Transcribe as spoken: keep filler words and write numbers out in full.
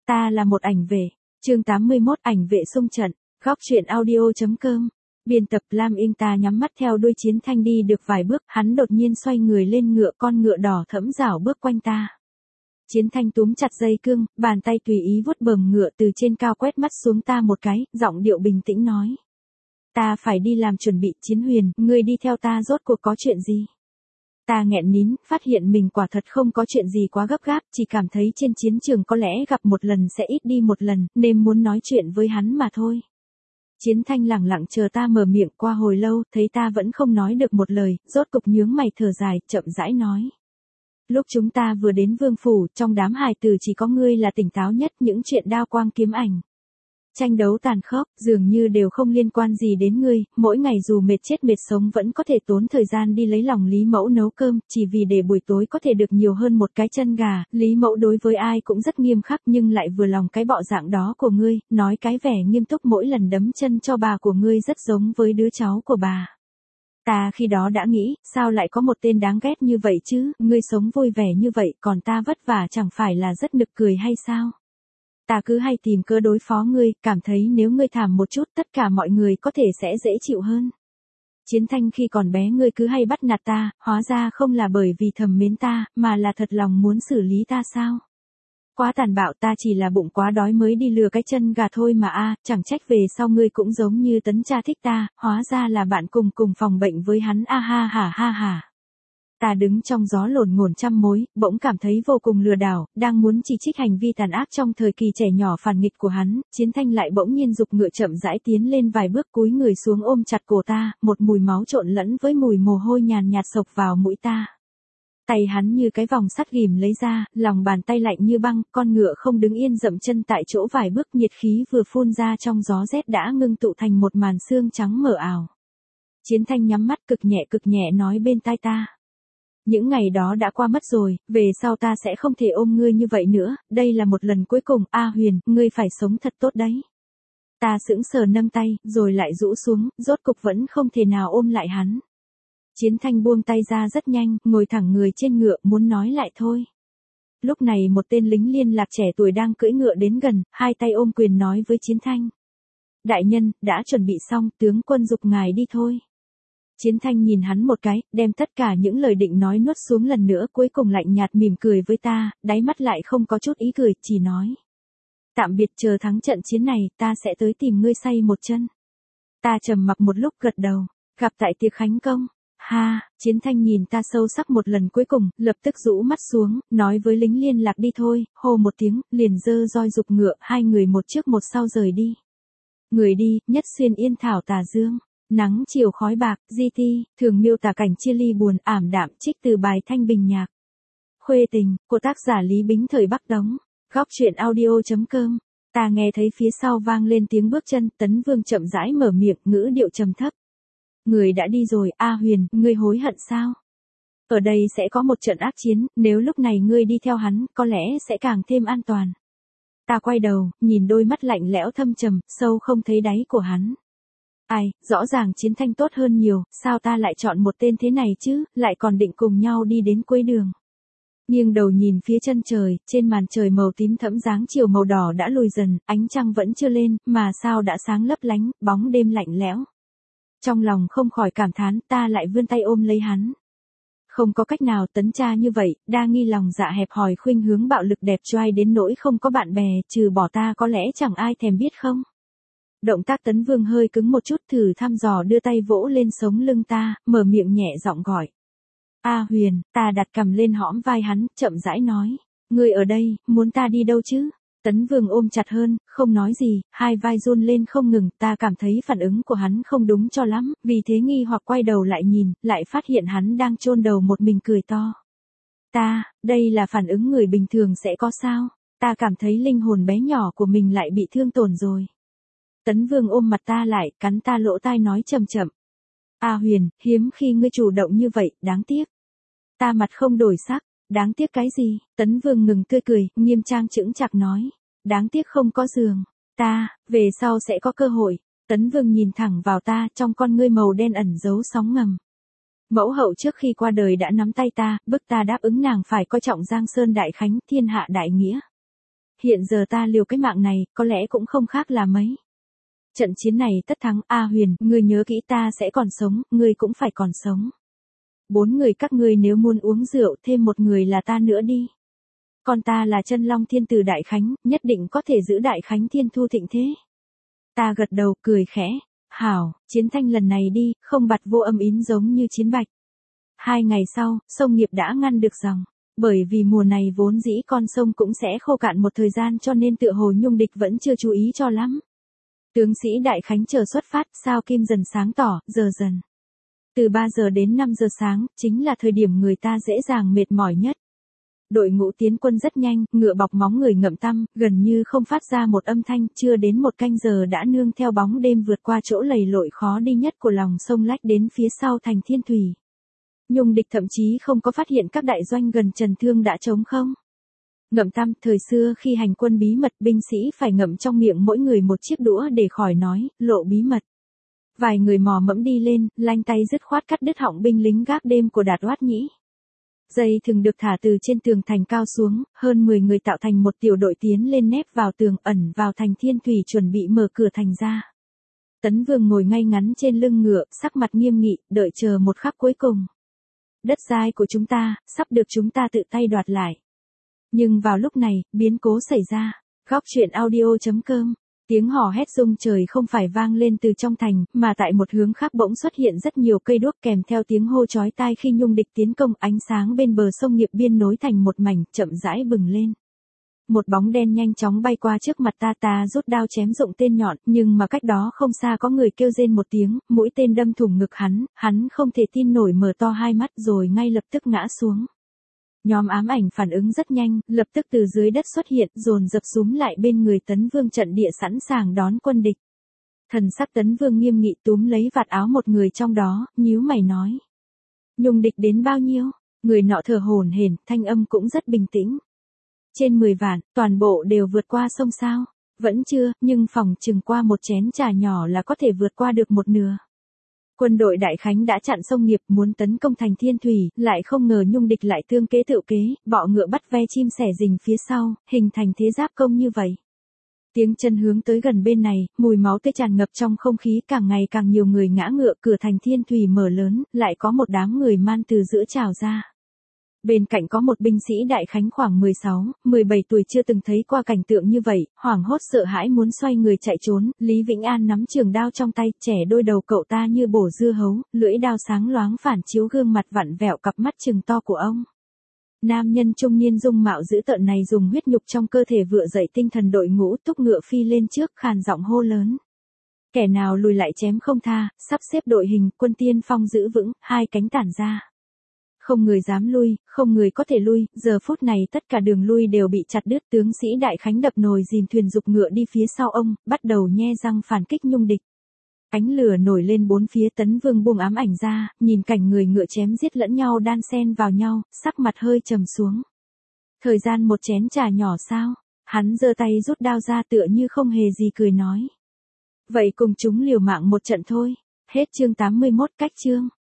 Ta là một ảnh vệ. Chương tám mươi mốt ảnh vệ xung trận. Góc truyện audio chấm com. Biên tập Lam Inh. Ta nhắm mắt theo đuôi Chiến Thanh đi được vài bước, hắn đột nhiên xoay người lên ngựa, con ngựa đỏ thẫm rảo bước quanh ta. Chiến Thanh túm chặt dây cương, bàn tay tùy ý vuốt bờm ngựa, từ trên cao quét mắt xuống ta một cái, giọng điệu bình tĩnh nói: Ta phải đi làm chuẩn bị. Chiến Huyền, ngươi đi theo ta rốt cuộc có chuyện gì? Ta nghẹn nín, phát hiện mình quả thật không có chuyện gì quá gấp gáp, chỉ cảm thấy trên chiến trường có lẽ gặp một lần sẽ ít đi một lần, nên muốn nói chuyện với hắn mà thôi. Chiến Thanh lẳng lặng chờ ta mở miệng. Qua hồi lâu, thấy ta vẫn không nói được một lời, rốt cục nhướng mày thở dài, chậm rãi nói: Lúc chúng ta vừa đến vương phủ, trong đám hài tử chỉ có ngươi là tỉnh táo nhất, những chuyện đao quang kiếm ảnh, tranh đấu tàn khốc, dường như đều không liên quan gì đến ngươi, mỗi ngày dù mệt chết mệt sống vẫn có thể tốn thời gian đi lấy lòng Lý Mẫu nấu cơm, chỉ vì để buổi tối có thể được nhiều hơn một cái chân gà. Lý Mẫu đối với ai cũng rất nghiêm khắc nhưng lại vừa lòng cái bọ dạng đó của ngươi, nói cái vẻ nghiêm túc mỗi lần đấm chân cho bà của ngươi rất giống với đứa cháu của bà. Ta khi đó đã nghĩ, sao lại có một tên đáng ghét như vậy chứ, ngươi sống vui vẻ như vậy, còn ta vất vả chẳng phải là rất nực cười hay sao? Ta cứ hay tìm cớ đối phó ngươi, cảm thấy nếu ngươi thảm một chút tất cả mọi người có thể sẽ dễ chịu hơn. Chiến Thanh, khi còn bé ngươi cứ hay bắt nạt ta, hóa ra không là bởi vì thầm mến ta, mà là thật lòng muốn xử lý ta sao? Quá tàn bạo, ta chỉ là bụng quá đói mới đi lừa cái chân gà thôi mà a, chẳng trách về sau ngươi cũng giống như Tấn cha thích ta, hóa ra là bạn cùng cùng phòng bệnh với hắn a ha ha ha ha. Ta đứng trong gió lồn ngổn trăm mối, bỗng cảm thấy vô cùng lừa đảo, đang muốn chỉ trích hành vi tàn ác trong thời kỳ trẻ nhỏ phản nghịch của hắn, Chiến Thanh lại bỗng nhiên giục ngựa chậm rãi tiến lên vài bước, cúi người xuống ôm chặt cổ ta, một mùi máu trộn lẫn với mùi mồ hôi nhàn nhạt xộc vào mũi ta. Tay hắn như cái vòng sắt ghìm lấy ra, lòng bàn tay lạnh như băng, con ngựa không đứng yên dậm chân tại chỗ vài bước, nhiệt khí vừa phun ra trong gió rét đã ngưng tụ thành một màn sương trắng mờ ảo. Chiến Thanh nhắm mắt cực nhẹ cực nhẹ nói bên tai ta: Những ngày đó đã qua mất rồi, về sau ta sẽ không thể ôm ngươi như vậy nữa, đây là một lần cuối cùng, A Huyền, ngươi phải sống thật tốt đấy. Ta sững sờ nâng tay, rồi lại rũ xuống, rốt cục vẫn không thể nào ôm lại hắn. Chiến Thanh buông tay ra rất nhanh, ngồi thẳng người trên ngựa, muốn nói lại thôi. Lúc này một tên lính liên lạc trẻ tuổi đang cưỡi ngựa đến gần, hai tay ôm quyền nói với Chiến Thanh: Đại nhân, đã chuẩn bị xong, tướng quân giục ngài đi thôi. Chiến Thanh nhìn hắn một cái, đem tất cả những lời định nói nuốt xuống lần nữa, cuối cùng lạnh nhạt mỉm cười với ta, đáy mắt lại không có chút ý cười, chỉ nói: Tạm biệt, chờ thắng trận chiến này, ta sẽ tới tìm ngươi xay một chân. Ta trầm mặc một lúc gật đầu: Gặp tại tiệc khánh công. Ha, Chiến Thanh nhìn ta sâu sắc một lần cuối cùng, lập tức rũ mắt xuống, nói với lính liên lạc đi thôi, hô một tiếng, liền giơ roi giục ngựa, hai người một trước một sau rời đi. Người đi, nhất xuyên yên thảo tà dương. Nắng chiều khói bạc, di ti, thường miêu tả cảnh chia ly buồn ảm đạm, trích từ bài Thanh Bình nhạc. Khuê tình, của tác giả Lý Bính thời Bắc Đống. Góc truyện audio chấm com. Ta nghe thấy phía sau vang lên tiếng bước chân, Tấn Vương chậm rãi mở miệng, ngữ điệu trầm thấp. Người đã đi rồi, A Huyền, ngươi hối hận sao? Ở đây sẽ có một trận ác chiến, nếu lúc này ngươi đi theo hắn, có lẽ sẽ càng thêm an toàn. Ta quay đầu, nhìn đôi mắt lạnh lẽo thâm trầm, sâu không thấy đáy của hắn. Ai, rõ ràng Chiến Thanh tốt hơn nhiều, sao ta lại chọn một tên thế này chứ, lại còn định cùng nhau đi đến cuối đường. Nghiêng đầu nhìn phía chân trời, trên màn trời màu tím thẫm dáng chiều màu đỏ đã lùi dần, ánh trăng vẫn chưa lên, mà sao đã sáng lấp lánh, bóng đêm lạnh lẽo. Trong lòng không khỏi cảm thán, ta lại vươn tay ôm lấy hắn. Không có cách nào, Tấn cha như vậy, đa nghi lòng dạ hẹp hòi, khuynh hướng bạo lực đẹp trai đến nỗi không có bạn bè, trừ bỏ ta có lẽ chẳng ai thèm biết không. Động tác Tấn Vương hơi cứng một chút, thử thăm dò đưa tay vỗ lên sống lưng ta, mở miệng nhẹ giọng gọi: A Huyền. Ta đặt cằm lên hõm vai hắn, chậm rãi nói: Ngươi ở đây, muốn ta đi đâu chứ? Tấn Vương ôm chặt hơn, không nói gì, hai vai run lên không ngừng, ta cảm thấy phản ứng của hắn không đúng cho lắm, vì thế nghi hoặc quay đầu lại nhìn, lại phát hiện hắn đang chôn đầu một mình cười to. Ta, đây là phản ứng người bình thường sẽ có sao? Ta cảm thấy linh hồn bé nhỏ của mình lại bị thương tổn rồi. Tấn Vương ôm mặt ta lại, cắn ta lỗ tai nói chậm chậm: A Huyền, hiếm khi ngươi chủ động như vậy, đáng tiếc. Ta mặt không đổi sắc: Đáng tiếc cái gì? Tấn Vương ngừng tươi cười, nghiêm trang chững chạc nói: Đáng tiếc không có giường. Ta, về sau sẽ có cơ hội. Tấn Vương nhìn thẳng vào ta, trong con ngươi màu đen ẩn giấu sóng ngầm. Mẫu hậu trước khi qua đời đã nắm tay ta, bức ta đáp ứng nàng phải coi trọng Giang Sơn Đại Khánh, thiên hạ đại nghĩa. hiện giờ ta liều cái mạng này, có lẽ cũng không khác là mấy. Trận chiến này tất thắng, A Huyền, ngươi nhớ kỹ ta sẽ còn sống, ngươi cũng phải còn sống. Bốn người các ngươi nếu muốn uống rượu, thêm một người là ta nữa đi. Còn ta là Chân Long Thiên Tử Đại Khánh, nhất định có thể giữ Đại Khánh Thiên Thu thịnh thế. Ta gật đầu, cười khẽ. Hảo, chiến thanh lần này đi, không bặt vô âm ín giống như chiến bạch. Hai ngày sau, sông Nghiệp đã ngăn được dòng. Bởi vì mùa này vốn dĩ con sông cũng sẽ khô cạn một thời gian cho nên tựa hồ Nhung Địch vẫn chưa chú ý cho lắm. Tướng sĩ Đại Khánh chờ xuất phát, sao kim dần sáng tỏ, giờ dần. Từ ba giờ đến năm giờ sáng, chính là thời điểm người ta dễ dàng mệt mỏi nhất. Đội ngũ tiến quân rất nhanh, ngựa bọc móng người ngậm tăm, gần như không phát ra một âm thanh, chưa đến một canh giờ đã nương theo bóng đêm vượt qua chỗ lầy lội khó đi nhất của lòng sông lách đến phía sau thành Thiên Thủy. Nhung Địch thậm chí không có phát hiện các đại doanh gần Trần Thương đã trống không. Ngậm tăm, thời xưa khi hành quân bí mật, binh sĩ phải ngậm trong miệng mỗi người một chiếc đũa để khỏi nói, lộ bí mật. Vài người mò mẫm đi lên, lanh tay dứt khoát cắt đứt họng binh lính gác đêm của Đạt Oát Nhĩ. Dây thừng được thả từ trên tường thành cao xuống, hơn mười người tạo thành một tiểu đội tiến lên nép vào tường ẩn vào thành Thiên Thủy chuẩn bị mở cửa thành ra. Tấn Vương ngồi ngay ngắn trên lưng ngựa, sắc mặt nghiêm nghị, đợi chờ một khắc cuối cùng. Đất đai của chúng ta, sắp được chúng ta tự tay đoạt lại. Nhưng vào lúc này, biến cố xảy ra. Góc truyện audio chấm com. Tiếng hò hét rung trời không phải vang lên từ trong thành, mà tại một hướng khác bỗng xuất hiện rất nhiều cây đuốc kèm theo tiếng hô chói tai khi Nhung Địch tiến công, ánh sáng bên bờ sông Nghiệp Biên nối thành một mảnh, chậm rãi bừng lên. Một bóng đen nhanh chóng bay qua trước mặt ta, ta rút đao chém dụng tên nhọn, nhưng mà cách đó không xa có người kêu rên một tiếng, mũi tên đâm thủng ngực hắn, hắn không thể tin nổi mở to hai mắt rồi ngay lập tức ngã xuống. Nhóm ám ảnh phản ứng rất nhanh, lập tức từ dưới đất xuất hiện, dồn dập súm lại bên người Tấn Vương trận địa sẵn sàng đón quân địch. Thần sắc Tấn Vương nghiêm nghị túm lấy vạt áo một người trong đó, nhíu mày nói. Nhung Địch đến bao nhiêu? Người nọ thở hổn hển, thanh âm cũng rất bình tĩnh. Trên mười vạn, toàn bộ đều vượt qua sông sao? Vẫn chưa, nhưng phòng chừng qua một chén trà nhỏ là có thể vượt qua được một nửa. Quân đội Đại Khánh đã chặn sông Nghiệp muốn tấn công thành Thiên Thủy, lại không ngờ Nhung Địch lại tương kế tự kế, bọ ngựa bắt ve chim sẻ rình phía sau, hình thành thế giáp công như vậy. Tiếng chân hướng tới gần bên này, mùi máu tươi tràn ngập trong không khí, càng ngày càng nhiều người ngã ngựa, cửa thành Thiên Thủy mở lớn, lại có một đám người man từ giữa trào ra. Bên cạnh có một binh sĩ Đại Khánh khoảng mười sáu, mười bảy tuổi chưa từng thấy qua cảnh tượng như vậy, hoảng hốt sợ hãi muốn xoay người chạy trốn, Lý Vĩnh An nắm trường đao trong tay, trẻ đôi đầu cậu ta như bổ dưa hấu, lưỡi đao sáng loáng phản chiếu gương mặt vặn vẹo cặp mắt trừng to của ông. Nam nhân trung niên dung mạo dữ tợn này dùng huyết nhục trong cơ thể vựa dậy tinh thần đội ngũ, thúc ngựa phi lên trước, khàn giọng hô lớn. Kẻ nào lùi lại chém không tha, sắp xếp đội hình, quân tiên phong giữ vững, hai cánh tản ra. Không người dám lui, không người có thể lui, giờ phút này tất cả đường lui đều bị chặt đứt, tướng sĩ Đại Khánh đập nồi dìm thuyền dục ngựa đi phía sau ông, bắt đầu nhe răng phản kích Nhung Địch. Ánh lửa nổi lên bốn phía, Tấn Vương buông ám ảnh ra, nhìn cảnh người ngựa chém giết lẫn nhau đan xen vào nhau, sắc mặt hơi trầm xuống. Thời gian một chén trà nhỏ sao? Hắn giơ tay rút đao ra tựa như không hề gì cười nói. Vậy cùng chúng liều mạng một trận thôi. Hết chương tám mươi mốt, cách chương.